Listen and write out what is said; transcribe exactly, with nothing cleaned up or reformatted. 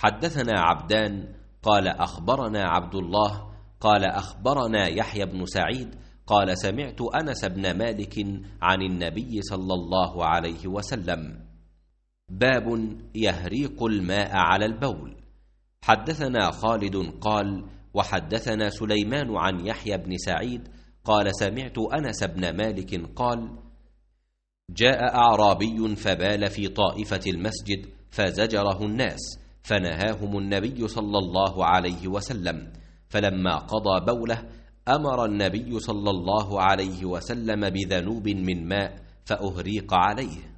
حدثنا عبدان قال أخبرنا عبد الله قال أخبرنا يحيى بن سعيد قال سمعت أنس بن مالك عن النبي صلى الله عليه وسلم. باب يهريق الماء على البول. حدثنا خالد قال وحدثنا سليمان عن يحيى بن سعيد قال سمعت أنس بن مالك قال جاء أعرابي فبال في طائفة المسجد فزجره الناس فنهاهم النبي صلى الله عليه وسلم، فلما قضى بوله أمر النبي صلى الله عليه وسلم بذنوب من ماء فأهريق عليه.